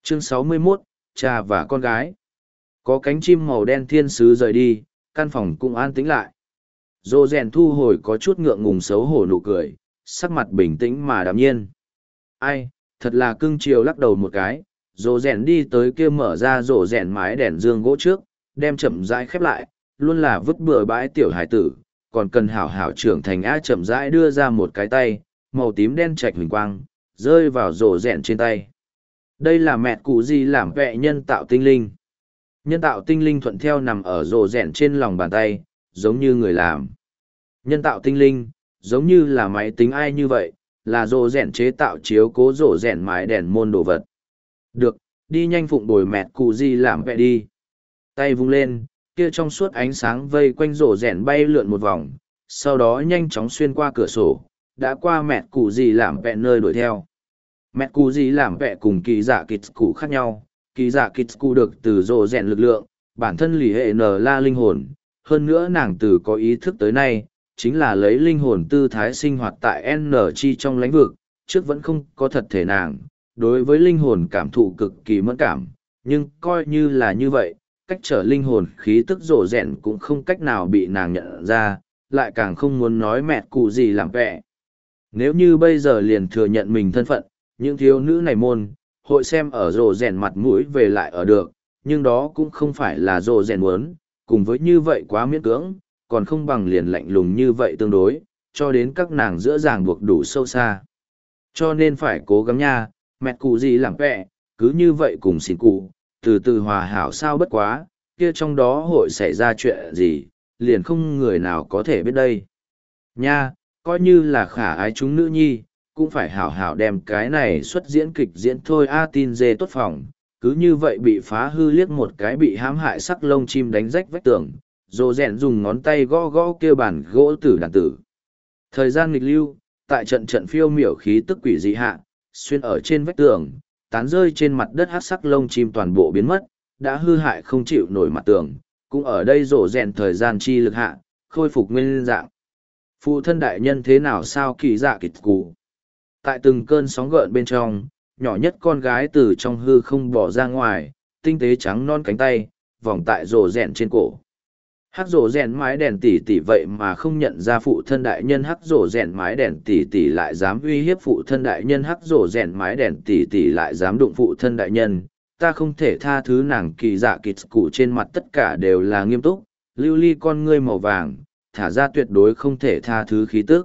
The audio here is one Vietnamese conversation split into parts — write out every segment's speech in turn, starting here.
Chương 61, cha và con gái. Có cánh chim màu đen thiên sứ rời đi, căn phòng cũng an tĩnh lại. Dô rèn thu hồi có chút ngượng ngùng xấu hổ nụ cười, sắc mặt bình tĩnh mà đạm nhiên. Ai, thật là cưng chiều lắc đầu một cái, dô rèn đi tới kia mở ra rổ rèn mái đèn dương gỗ trước, đem chậm rãi khép lại, luôn là vứt bừa bãi tiểu hải tử, còn cần hảo hảo trưởng thành á chậm rãi đưa ra một cái tay, màu tím đen trạch huỳnh quang, rơi vào rổ rèn trên tay. Đây là mẹ cụ gì làm vẹ nhân tạo tinh linh. Nhân tạo tinh linh thuận theo nằm ở rổ rèn trên lòng bàn tay, giống như người làm. Nhân tạo tinh linh, giống như là máy tính ai như vậy, là rổ rèn chế tạo chiếu cố rổ rèn mái đèn môn đồ vật. Được, đi nhanh phụng bồi mẹ cụ gì làm vẹ đi. Tay vung lên, kia trong suốt ánh sáng vây quanh rổ rèn bay lượn một vòng, sau đó nhanh chóng xuyên qua cửa sổ, đã qua mẹ cụ gì làm vẹ nơi đuổi theo. Mẹ cụ gì làm vẹ cùng kỳ dạ kịch cụ khác nhau, kỳ dạ kịch cụ được từ rổ rèn lực lượng, bản thân lì hệ n la linh hồn, hơn nữa nàng từ có ý thức tới nay, chính là lấy linh hồn tư thái sinh hoạt tại N chi trong lãnh vực, trước vẫn không có thật thể nàng, đối với linh hồn cảm thụ cực kỳ mẫn cảm, nhưng coi như là như vậy, cách trở linh hồn khí tức rổ rèn cũng không cách nào bị nàng nhận ra, lại càng không muốn nói mẹ cụ gì làm vẹ. Nếu như bây giờ liền thừa nhận mình thân phận, những thiếu nữ này môn, hội xem ở rổ rèn mặt mũi về lại ở được, nhưng đó cũng không phải là rổ rèn muốn, cùng với như vậy quá miễn cưỡng, còn không bằng liền lạnh lùng như vậy tương đối, cho đến các nàng giữa ràng buộc đủ sâu xa. Cho nên phải cố gắng nha, mẹ cụ gì làm vẹ, cứ như vậy cùng xin cụ, từ từ hòa hảo sao bất quá, kia trong đó hội xảy ra chuyện gì, liền không người nào có thể biết đây. Nha, coi như là khả ái chúng nữ nhi, cũng phải hảo hảo đem cái này xuất diễn kịch diễn thôi a tin dê tốt phòng, cứ như vậy bị phá hư liếc một cái bị hãm hại sắc lông chim đánh rách vách tường, rồ rèn dùng ngón tay gõ gõ kia bàn gỗ tử đàn tử. Thời gian nghịch lưu, tại trận trận phiêu miểu khí tức quỷ dị hạ, xuyên ở trên vách tường, tán rơi trên mặt đất hát sắc lông chim toàn bộ biến mất, đã hư hại không chịu nổi mặt tường, cũng ở đây rổ rèn thời gian chi lực hạ, khôi phục nguyên dạng. Phụ thân đại nhân thế nào sao kỳ dạ kịch cụ. Tại từng cơn sóng gợn bên trong, nhỏ nhất con gái từ trong hư không bỏ ra ngoài, tinh tế trắng non cánh tay, vòng tại rổ rèn trên cổ. Hắc rổ rèn mái đèn tỉ tỉ vậy mà không nhận ra phụ thân đại nhân hắc rổ rèn mái đèn tỉ tỉ lại dám uy hiếp phụ thân đại nhân hắc rổ rèn mái đèn tỉ tỉ lại dám đụng phụ thân đại nhân. Ta không thể tha thứ nàng kỳ dạ kịch cụ trên mặt tất cả đều là nghiêm túc, lưu ly con ngươi màu vàng, thả ra tuyệt đối không thể tha thứ khí tức.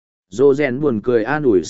Rổ rèn buồn cười an ủi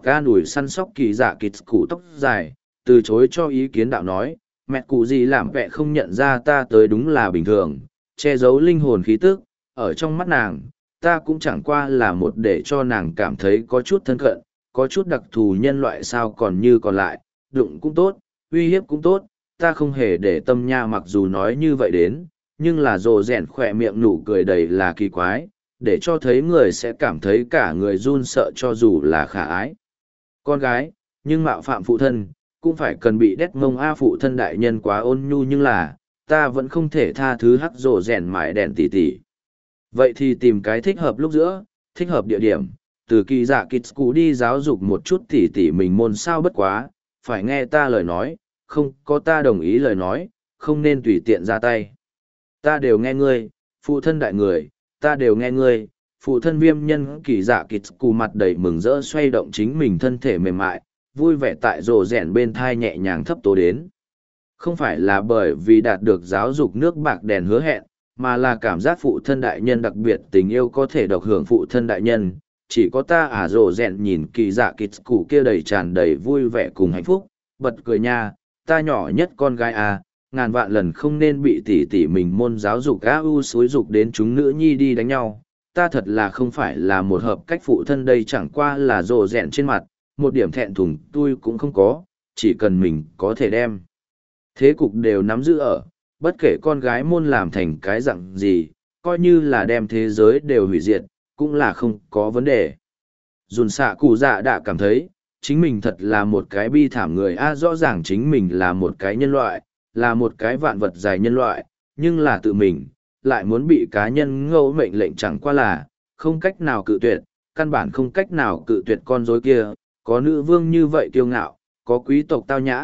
săn sóc kỳ dạ kịch cụ tóc dài, từ chối cho ý kiến đạo nói, mẹ cụ gì làm vẹ không nhận ra ta tới đúng là bình thường. Che giấu linh hồn khí tức, ở trong mắt nàng, ta cũng chẳng qua là một để cho nàng cảm thấy có chút thân cận, có chút đặc thù nhân loại sao còn như còn lại, đụng cũng tốt, uy hiếp cũng tốt, ta không hề để tâm nha mặc dù nói như vậy đến, nhưng là rồ rèn khỏe miệng nụ cười đầy là kỳ quái, để cho thấy người sẽ cảm thấy cả người run sợ cho dù là khả ái. Con gái, nhưng mạo phạm phụ thân, cũng phải cần bị đét mông a phụ thân đại nhân quá ôn nhu nhưng là ta vẫn không thể tha thứ hắc rổ rèn mãi đèn tỉ tỉ. Vậy thì tìm cái thích hợp lúc giữa, thích hợp địa điểm, từ kỳ dạ kịch cũ đi giáo dục một chút tỉ tỉ mình môn sao bất quá, phải nghe ta lời nói, không có ta đồng ý lời nói, không nên tùy tiện ra tay. Ta đều nghe ngươi, phụ thân đại người, ta đều nghe ngươi, phụ thân viêm nhân kỳ dạ kịch cũ mặt đầy mừng rỡ xoay động chính mình thân thể mềm mại, vui vẻ tại rổ rèn bên thai nhẹ nhàng thấp tố đến. Không phải là bởi vì đạt được giáo dục nước bạc đèn hứa hẹn, mà là cảm giác phụ thân đại nhân đặc biệt tình yêu có thể độc hưởng phụ thân đại nhân. Chỉ có ta rồ rèn nhìn kỳ dạ kịch cụ kia đầy tràn đầy vui vẻ cùng hạnh phúc, bật cười nha, ta nhỏ nhất con gái ngàn vạn lần không nên bị tỷ tỷ mình môn giáo dục xúi dục đến chúng nữ nhi đi đánh nhau. Ta thật là không phải là một hợp cách phụ thân đây chẳng qua là rồ rèn trên mặt, một điểm thẹn thùng tôi cũng không có, chỉ cần mình có thể đem. Thế cục đều nắm giữ ở, bất kể con gái môn làm thành cái dạng gì, coi như là đem thế giới đều hủy diệt, cũng là không có vấn đề. Dùn xạ cụ dạ đã cảm thấy, chính mình thật là một cái bi thảm người rõ ràng chính mình là một cái nhân loại, là một cái vạn vật dài nhân loại, nhưng là tự mình, lại muốn bị cá nhân ngẫu mệnh lệnh chẳng qua là, không cách nào cự tuyệt, căn bản không cách nào cự tuyệt con rối kia, có nữ vương như vậy kiêu ngạo, có quý tộc tao nhã,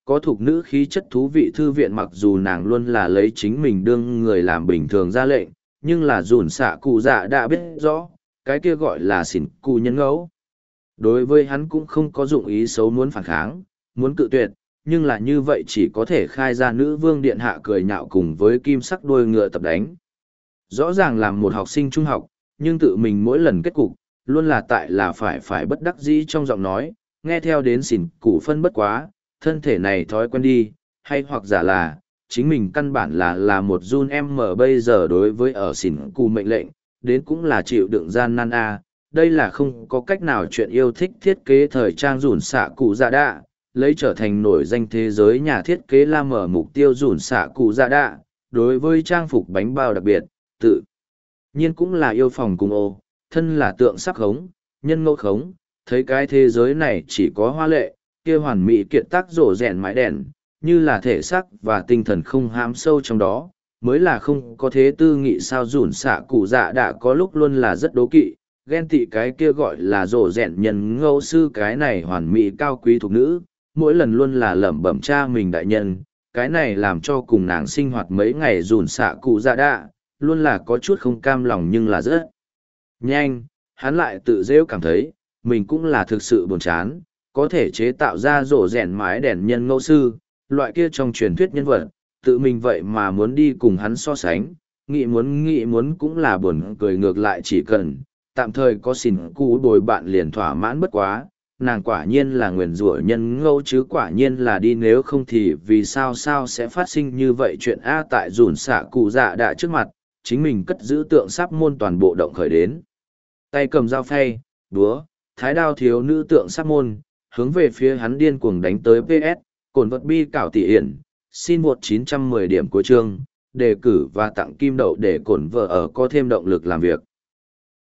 có thuộc nữ khí chất thú vị thư viện mặc dù nàng luôn là lấy chính mình đương người làm bình thường ra lệnh, nhưng là dùn xạ cụ dạ đã biết rõ, cái kia gọi là xỉn cụ nhân ngẫu. Đối với hắn cũng không có dụng ý xấu muốn phản kháng, muốn cự tuyệt, nhưng là như vậy chỉ có thể khai ra nữ vương điện hạ cười nhạo cùng với kim sắc đuôi ngựa tập đánh. Rõ ràng làm một học sinh trung học, nhưng tự mình mỗi lần kết cục, luôn là tại là phải bất đắc dĩ trong giọng nói, nghe theo đến xỉn cụ phân bất quá, thân thể này thói quen đi, hay hoặc giả là, chính mình căn bản là một run em mở bây giờ đối với ở xỉn cụ mệnh lệnh, đến cũng là chịu đựng gian nan a. Đây là không có cách nào chuyện yêu thích thiết kế thời trang rủn xạ cụ dạ đạ, lấy trở thành nổi danh thế giới nhà thiết kế la mở mục tiêu rủn xạ cụ dạ đạ, đối với trang phục bánh bao đặc biệt, tự nhiên cũng là yêu phòng cùng ô, thân là tượng sắc khống, nhân ngẫu khống, thấy cái thế giới này chỉ có hoa lệ, kia hoàn mỹ kiệt tác rổ rèn mái đèn, như là thể xác và tinh thần không hám sâu trong đó, mới là không có thế tư nghị sao rủn xạ cụ dạ đã có lúc luôn là rất đố kỵ, ghen tị cái kia gọi là rổ rèn nhân ngẫu sư cái này hoàn mỹ cao quý thuộc nữ, mỗi lần luôn là lẩm bẩm cha mình đại nhân, cái này làm cho cùng nàng sinh hoạt mấy ngày rủn xạ cụ dạ đã, luôn là có chút không cam lòng nhưng là rất nhanh, hắn lại tự rêu cảm thấy, mình cũng là thực sự buồn chán, có thể chế tạo ra rổ rèn mái đèn nhân ngẫu sư, loại kia trong truyền thuyết nhân vật, tự mình vậy mà muốn đi cùng hắn so sánh, nghĩ muốn cũng là buồn cười ngược lại chỉ cần, tạm thời có xỉn cú bồi bạn liền thỏa mãn bất quá, nàng quả nhiên là nguyền rủa nhân ngẫu chứ quả nhiên là đi nếu không thì vì sao sẽ phát sinh như vậy chuyện A tại rủn xạ cụ dạ đã trước mặt, chính mình cất giữ tượng sắp môn toàn bộ động khởi đến. Tay cầm dao phay, búa, thái đao thiếu nữ tượng sắp môn, hướng về phía hắn điên cuồng đánh tới PS, cồn vật bi cảo tỷ hiển, xin một 910 điểm của chương, đề cử và tặng kim đậu để cổn vợ ở có thêm động lực làm việc.